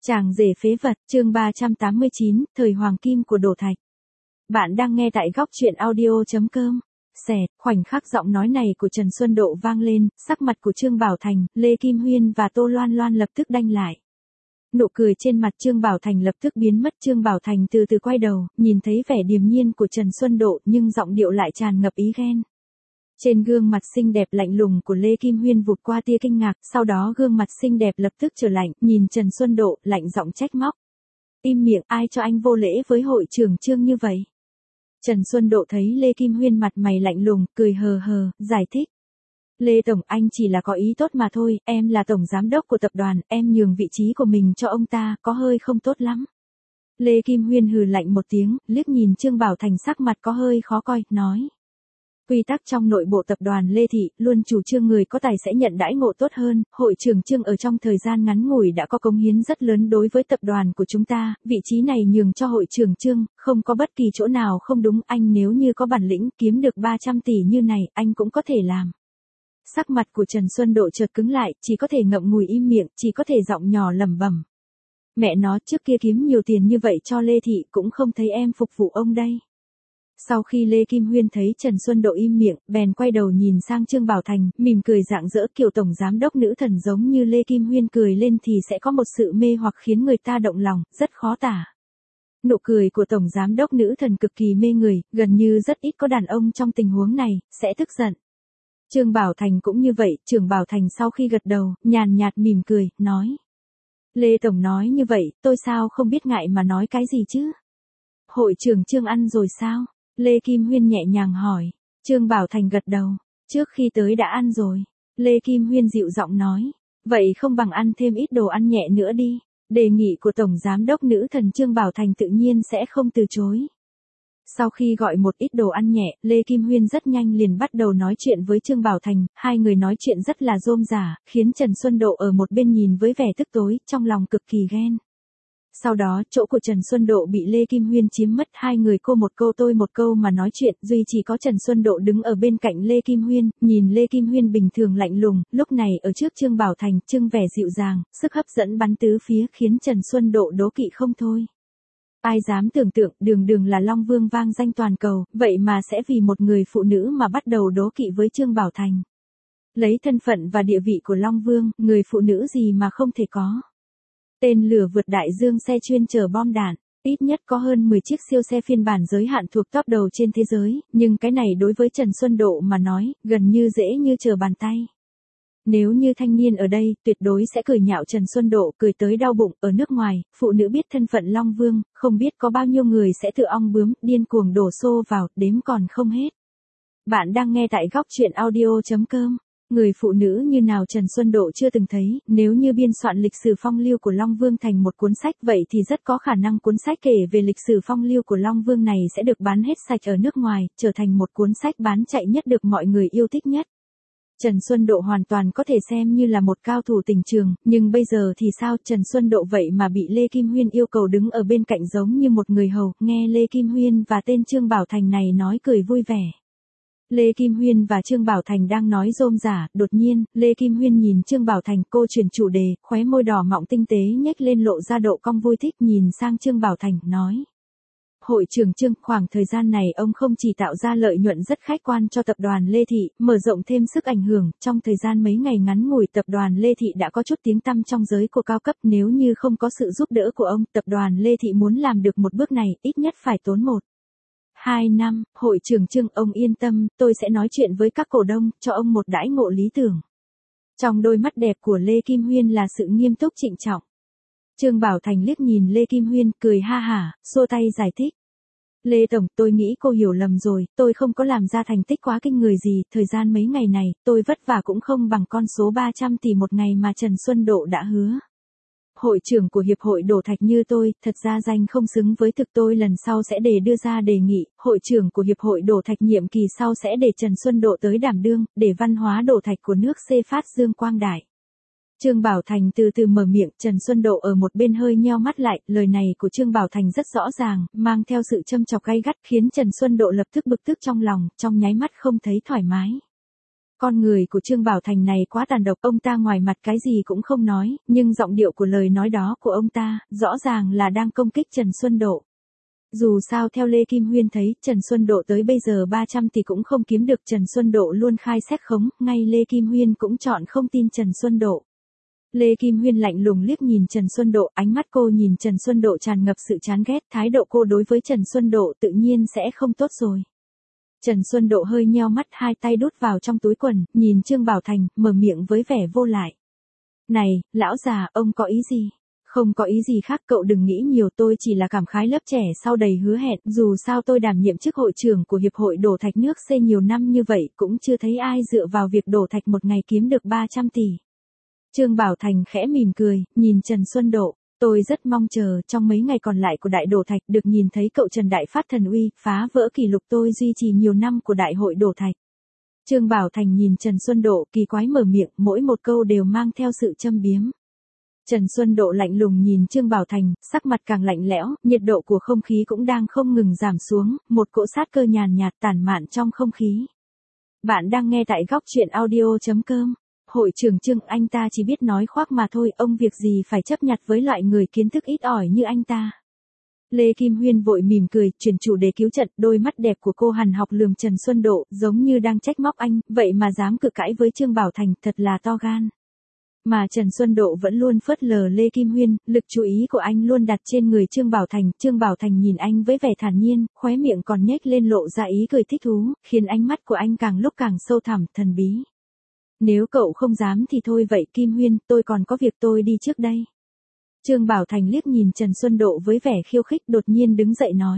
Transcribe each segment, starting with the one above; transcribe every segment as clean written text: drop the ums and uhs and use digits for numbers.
Chàng rể phế vật, chương 389, thời hoàng kim của Đổ Thạch. Bạn đang nghe tại góc truyện audio.com. Khoảnh khắc giọng nói này của Trần Xuân Độ vang lên, sắc mặt của Trương Bảo Thành, Lê Kim Huyên và Tô Loan Loan lập tức đanh lại. Nụ cười trên mặt Trương Bảo Thành lập tức biến mất. Trương Bảo Thành từ từ quay đầu, nhìn thấy vẻ điềm nhiên của Trần Xuân Độ nhưng giọng điệu lại tràn ngập ý ghen. Trên gương mặt xinh đẹp lạnh lùng của Lê Kim Huyên vụt qua tia kinh ngạc, sau đó gương mặt xinh đẹp lập tức trở lạnh, nhìn Trần Xuân Độ, lạnh giọng trách móc. Im miệng, ai cho anh vô lễ với hội trưởng Trương như vậy? Trần Xuân Độ thấy Lê Kim Huyên mặt mày lạnh lùng, cười hờ hờ, giải thích. Lê Tổng, anh chỉ là có ý tốt mà thôi, em là Tổng Giám đốc của tập đoàn, em nhường vị trí của mình cho ông ta, có hơi không tốt lắm. Lê Kim Huyên hừ lạnh một tiếng, liếc nhìn Trương Bảo Thành sắc mặt có hơi khó coi, nói. Quy tắc trong nội bộ tập đoàn Lê Thị, luôn chủ trương người có tài sẽ nhận đãi ngộ tốt hơn, hội trưởng Trương ở trong thời gian ngắn ngủi đã có cống hiến rất lớn đối với tập đoàn của chúng ta, vị trí này nhường cho hội trưởng Trương, không có bất kỳ chỗ nào không đúng, anh nếu như có bản lĩnh kiếm được 300 tỷ như này, anh cũng có thể làm. Sắc mặt của Trần Xuân Độ chợt cứng lại, chỉ có thể ngậm ngùi im miệng, chỉ có thể giọng nhỏ lẩm bẩm. Mẹ nó, trước kia kiếm nhiều tiền như vậy cho Lê Thị cũng không thấy em phục vụ ông đây. Sau khi Lê Kim Huyên thấy Trần Xuân Độ im miệng, bèn quay đầu nhìn sang Trương Bảo Thành, mỉm cười rạng rỡ, kiểu tổng giám đốc nữ thần giống như Lê Kim Huyên cười lên thì sẽ có một sự mê hoặc khiến người ta động lòng, rất khó tả. Nụ cười của tổng giám đốc nữ thần cực kỳ mê người, gần như rất ít có đàn ông trong tình huống này sẽ tức giận. Trương Bảo Thành cũng như vậy, Trương Bảo Thành sau khi gật đầu, nhàn nhạt mỉm cười, nói. Lê Tổng nói như vậy, tôi sao không biết ngại mà nói cái gì chứ? Hội trưởng Trương ăn rồi sao? Lê Kim Huyên nhẹ nhàng hỏi. Trương Bảo Thành gật đầu. Trước khi tới đã ăn rồi. Lê Kim Huyên dịu giọng nói. Vậy không bằng ăn thêm ít đồ ăn nhẹ nữa đi. Đề nghị của Tổng Giám đốc nữ thần Trương Bảo Thành tự nhiên sẽ không từ chối. Sau khi gọi một ít đồ ăn nhẹ, Lê Kim Huyên rất nhanh liền bắt đầu nói chuyện với Trương Bảo Thành. Hai người nói chuyện rất là rôm rả, khiến Trần Xuân Độ ở một bên nhìn với vẻ tức tối, trong lòng cực kỳ ghen. Sau đó, chỗ của Trần Xuân Độ bị Lê Kim Huyên chiếm mất, hai người cô một câu tôi một câu mà nói chuyện, duy chỉ có Trần Xuân Độ đứng ở bên cạnh Lê Kim Huyên, nhìn Lê Kim Huyên bình thường lạnh lùng, lúc này ở trước Trương Bảo Thành, trưng vẻ dịu dàng, sức hấp dẫn bắn tứ phía khiến Trần Xuân Độ đố kỵ không thôi. Ai dám tưởng tượng, đường là Long Vương vang danh toàn cầu, vậy mà sẽ vì một người phụ nữ mà bắt đầu đố kỵ với Trương Bảo Thành. Lấy thân phận và địa vị của Long Vương, người phụ nữ gì mà không thể có. Tên lửa vượt đại dương xe chuyên chở bom đạn, ít nhất có hơn 10 chiếc siêu xe phiên bản giới hạn thuộc top đầu trên thế giới, nhưng cái này đối với Trần Xuân Độ mà nói, gần như dễ như trở bàn tay. Nếu như thanh niên ở đây, tuyệt đối sẽ cười nhạo Trần Xuân Độ, cười tới đau bụng, ở nước ngoài, phụ nữ biết thân phận Long Vương, không biết có bao nhiêu người sẽ tự ong bướm, điên cuồng đổ xô vào, đếm còn không hết. Bạn đang nghe tại góc truyện audio.com. Người phụ nữ như nào Trần Xuân Độ chưa từng thấy, nếu như biên soạn lịch sử phong lưu của Long Vương thành một cuốn sách vậy thì rất có khả năng cuốn sách kể về lịch sử phong lưu của Long Vương này sẽ được bán hết sạch ở nước ngoài, trở thành một cuốn sách bán chạy nhất được mọi người yêu thích nhất. Trần Xuân Độ hoàn toàn có thể xem như là một cao thủ tình trường, nhưng bây giờ thì sao, Trần Xuân Độ vậy mà bị Lê Kim Huyên yêu cầu đứng ở bên cạnh giống như một người hầu, nghe Lê Kim Huyên và tên Trương Bảo Thành này nói cười vui vẻ. Lê Kim Huyên và Trương Bảo Thành đang nói rôm rả, đột nhiên, Lê Kim Huyên nhìn Trương Bảo Thành, cô chuyển chủ đề, khóe môi đỏ mọng tinh tế nhếch lên lộ ra độ cong vui thích, nhìn sang Trương Bảo Thành, nói. Hội trưởng Trương, khoảng thời gian này ông không chỉ tạo ra lợi nhuận rất khách quan cho tập đoàn Lê Thị, mở rộng thêm sức ảnh hưởng, trong thời gian mấy ngày ngắn ngủi tập đoàn Lê Thị đã có chút tiếng tăm trong giới của cao cấp, nếu như không có sự giúp đỡ của ông, tập đoàn Lê Thị muốn làm được một bước này, ít nhất phải tốn 1-2 năm, hội trưởng Trương, ông yên tâm, tôi sẽ nói chuyện với các cổ đông, cho ông một đãi ngộ lý tưởng. Trong đôi mắt đẹp của Lê Kim Huyên là sự nghiêm túc trịnh trọng. Trương Bảo Thành liếc nhìn Lê Kim Huyên, cười ha hả, xua tay giải thích. Lê Tổng, tôi nghĩ cô hiểu lầm rồi, tôi không có làm ra thành tích quá kinh người gì, thời gian mấy ngày này, tôi vất vả cũng không bằng con số 300 tỷ một ngày mà Trần Xuân Độ đã hứa. Hội trưởng của Hiệp hội Đổ Thạch như tôi, thật ra danh không xứng với thực, tôi lần sau sẽ để đưa ra đề nghị, hội trưởng của Hiệp hội Đổ Thạch nhiệm kỳ sau sẽ để Trần Xuân Độ tới đảm đương, để văn hóa đổ thạch của nước C phát dương quang đại. Trương Bảo Thành từ từ mở miệng, Trần Xuân Độ ở một bên hơi nheo mắt lại, lời này của Trương Bảo Thành rất rõ ràng, mang theo sự châm chọc gay gắt khiến Trần Xuân Độ lập tức bực tức trong lòng, trong nháy mắt không thấy thoải mái. con người của Trương Bảo Thành này quá tàn độc, ông ta ngoài mặt cái gì cũng không nói, nhưng giọng điệu của lời nói đó của ông ta, rõ ràng là đang công kích Trần Xuân Độ. Dù sao theo Lê Kim Huyên thấy, Trần Xuân Độ tới bây giờ 300 tỷ cũng không kiếm được, Trần Xuân Độ luôn khai xét khống, ngay Lê Kim Huyên cũng chọn không tin Trần Xuân Độ. Lê Kim Huyên lạnh lùng liếc nhìn Trần Xuân Độ, ánh mắt cô nhìn Trần Xuân Độ tràn ngập sự chán ghét, thái độ cô đối với Trần Xuân Độ tự nhiên sẽ không tốt rồi. Trần Xuân Độ hơi nheo mắt, hai tay đút vào trong túi quần, nhìn Trương Bảo Thành, mở miệng với vẻ vô lại. Này, lão già, ông có ý gì? Không có ý gì khác, cậu đừng nghĩ nhiều, tôi chỉ là cảm khái lớp trẻ sau đầy hứa hẹn, dù sao tôi đảm nhiệm chức hội trưởng của Hiệp hội Đổ Thạch nước C nhiều năm như vậy, cũng chưa thấy ai dựa vào việc đổ thạch một ngày kiếm được 300 tỷ. Trương Bảo Thành khẽ mỉm cười, nhìn Trần Xuân Độ, tôi rất mong chờ trong mấy ngày còn lại của đại đổ thạch được nhìn thấy cậu Trần đại phát thần uy, phá vỡ kỷ lục tôi duy trì nhiều năm của đại hội đổ thạch. Trương Bảo Thành nhìn Trần Xuân Độ kỳ quái mở miệng, mỗi một câu đều mang theo sự châm biếm. Trần Xuân Độ lạnh lùng nhìn Trương Bảo Thành, sắc mặt càng lạnh lẽo, nhiệt độ của không khí cũng đang không ngừng giảm xuống, một cỗ sát cơ nhàn nhạt tản mạn trong không khí. Bạn đang nghe tại góc truyện audio.com. Hội trưởng Trương, anh ta chỉ biết nói khoác mà thôi, ông việc gì phải chấp nhặt với loại người kiến thức ít ỏi như anh ta. Lê Kim Huyên vội mỉm cười, chuyển chủ đề cứu trận, đôi mắt đẹp của cô hằn học lườm Trần Xuân Độ, giống như đang trách móc anh, vậy mà dám cự cãi với Trương Bảo Thành, thật là to gan. Mà Trần Xuân Độ vẫn luôn phớt lờ Lê Kim Huyên, lực chú ý của anh luôn đặt trên người Trương Bảo Thành nhìn anh với vẻ thản nhiên, khóe miệng còn nhếch lên lộ ra ý cười thích thú, khiến ánh mắt của anh càng lúc càng sâu thẳm, thần bí. Nếu cậu không dám thì thôi vậy Kim Huyên, tôi còn có việc, tôi đi trước đây. Trương Bảo Thành liếc nhìn Trần Xuân Độ với vẻ khiêu khích, đột nhiên đứng dậy nói.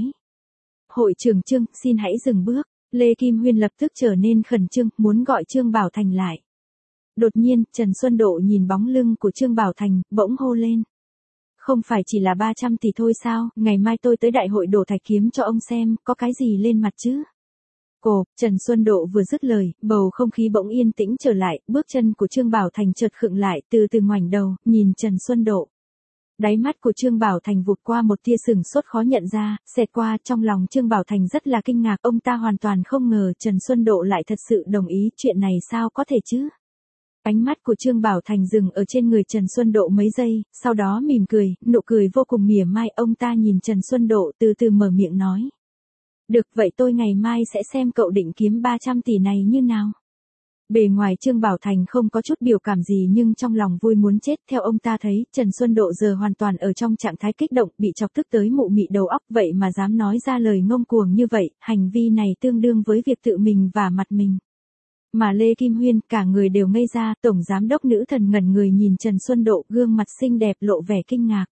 Hội trưởng Trương, xin hãy dừng bước. Lê Kim Huyên lập tức trở nên khẩn trương, muốn gọi Trương Bảo Thành lại. Đột nhiên, Trần Xuân Độ nhìn bóng lưng của Trương Bảo Thành, bỗng hô lên. Không phải chỉ là 300 tỷ thôi sao, ngày mai tôi tới đại hội đổ thạch kiếm cho ông xem, có cái gì lên mặt chứ? Trần Xuân Độ vừa dứt lời, bầu không khí bỗng yên tĩnh trở lại, bước chân của Trương Bảo Thành chợt khựng lại, từ từ ngoảnh đầu, nhìn Trần Xuân Độ. Đáy mắt của Trương Bảo Thành vụt qua một tia sửng sốt khó nhận ra, xẹt qua, trong lòng Trương Bảo Thành rất là kinh ngạc, ông ta hoàn toàn không ngờ Trần Xuân Độ lại thật sự đồng ý, chuyện này sao có thể chứ? Ánh mắt của Trương Bảo Thành dừng ở trên người Trần Xuân Độ mấy giây, sau đó mỉm cười, nụ cười vô cùng mỉa mai, ông ta nhìn Trần Xuân Độ từ từ mở miệng nói. Được, vậy tôi ngày mai sẽ xem cậu định kiếm 300 tỷ này như nào. Bề ngoài Trương Bảo Thành không có chút biểu cảm gì nhưng trong lòng vui muốn chết, theo ông ta thấy, Trần Xuân Độ giờ hoàn toàn ở trong trạng thái kích động, bị chọc tức tới mụ mị đầu óc, vậy mà dám nói ra lời ngông cuồng như vậy, hành vi này tương đương với việc tự mình vả mặt mình. Mà Lê Kim Huyên, cả người đều ngây ra, tổng giám đốc nữ thần ngẩn người nhìn Trần Xuân Độ, gương mặt xinh đẹp lộ vẻ kinh ngạc.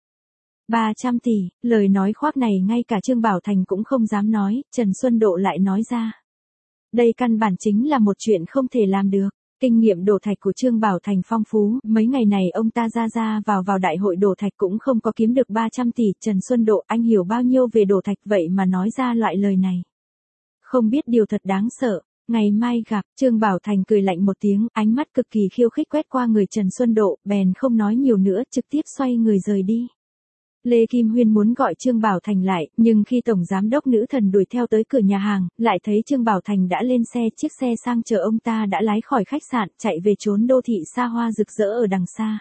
300 tỷ, lời nói khoác này ngay cả Trương Bảo Thành cũng không dám nói, Trần Xuân Độ lại nói ra. Đây căn bản chính là một chuyện không thể làm được. Kinh nghiệm đổ thạch của Trương Bảo Thành phong phú, mấy ngày này ông ta ra vào đại hội đổ thạch cũng không có kiếm được 300 tỷ, Trần Xuân Độ, anh hiểu bao nhiêu về đổ thạch vậy mà nói ra loại lời này. Không biết điều thật đáng sợ. Ngày mai gặp, Trương Bảo Thành cười lạnh một tiếng, ánh mắt cực kỳ khiêu khích quét qua người Trần Xuân Độ, bèn không nói nhiều nữa, trực tiếp xoay người rời đi. Lê Kim Huyên muốn gọi Trương Bảo Thành lại, nhưng khi tổng giám đốc nữ thần đuổi theo tới cửa nhà hàng, lại thấy Trương Bảo Thành đã lên xe, chiếc xe sang chờ ông ta đã lái khỏi khách sạn, chạy về trốn đô thị xa hoa rực rỡ ở đằng xa.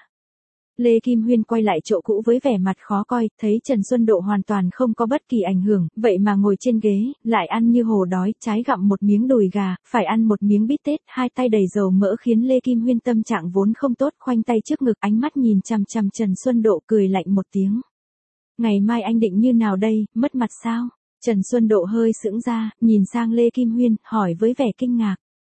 Lê Kim Huyên quay lại chỗ cũ với vẻ mặt khó coi, thấy Trần Xuân Độ hoàn toàn không có bất kỳ ảnh hưởng, vậy mà ngồi trên ghế, lại ăn như hổ đói, trái gặm một miếng đùi gà, phải ăn một miếng bít tết, hai tay đầy dầu mỡ khiến Lê Kim Huyên tâm trạng vốn không tốt, khoanh tay trước ngực, ánh mắt nhìn chằm chằm Trần Xuân Độ, cười lạnh một tiếng. Ngày mai anh định như nào đây, mất mặt sao? Trần Xuân Độ hơi sững ra, nhìn sang Lê Kim Huyên, hỏi với vẻ kinh ngạc.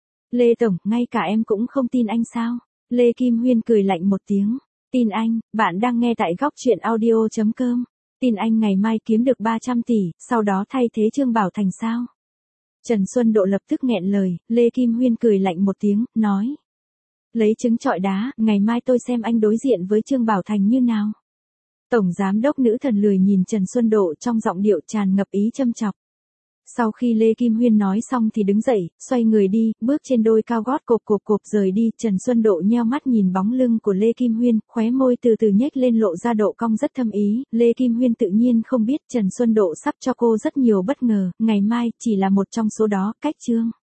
Lê Tổng, ngay cả em cũng không tin anh sao? Lê Kim Huyên cười lạnh một tiếng. Tin anh, bạn đang nghe tại góc truyện audio.com. Tin anh ngày mai kiếm được 300 tỷ, sau đó thay thế Trương Bảo Thành sao? Trần Xuân Độ lập tức nghẹn lời, Lê Kim Huyên cười lạnh một tiếng, nói. Lấy trứng trọi đá, ngày mai tôi xem anh đối diện với Trương Bảo Thành như nào. Tổng giám đốc nữ thần lười nhìn Trần Xuân Độ trong giọng điệu tràn ngập ý châm chọc. Sau khi Lê Kim Huyên nói xong thì đứng dậy, xoay người đi, bước trên đôi cao gót cộp rời đi, Trần Xuân Độ nheo mắt nhìn bóng lưng của Lê Kim Huyên, khóe môi từ từ nhếch lên lộ ra độ cong rất thâm ý, Lê Kim Huyên tự nhiên không biết Trần Xuân Độ sắp cho cô rất nhiều bất ngờ, ngày mai chỉ là một trong số đó, cách Trương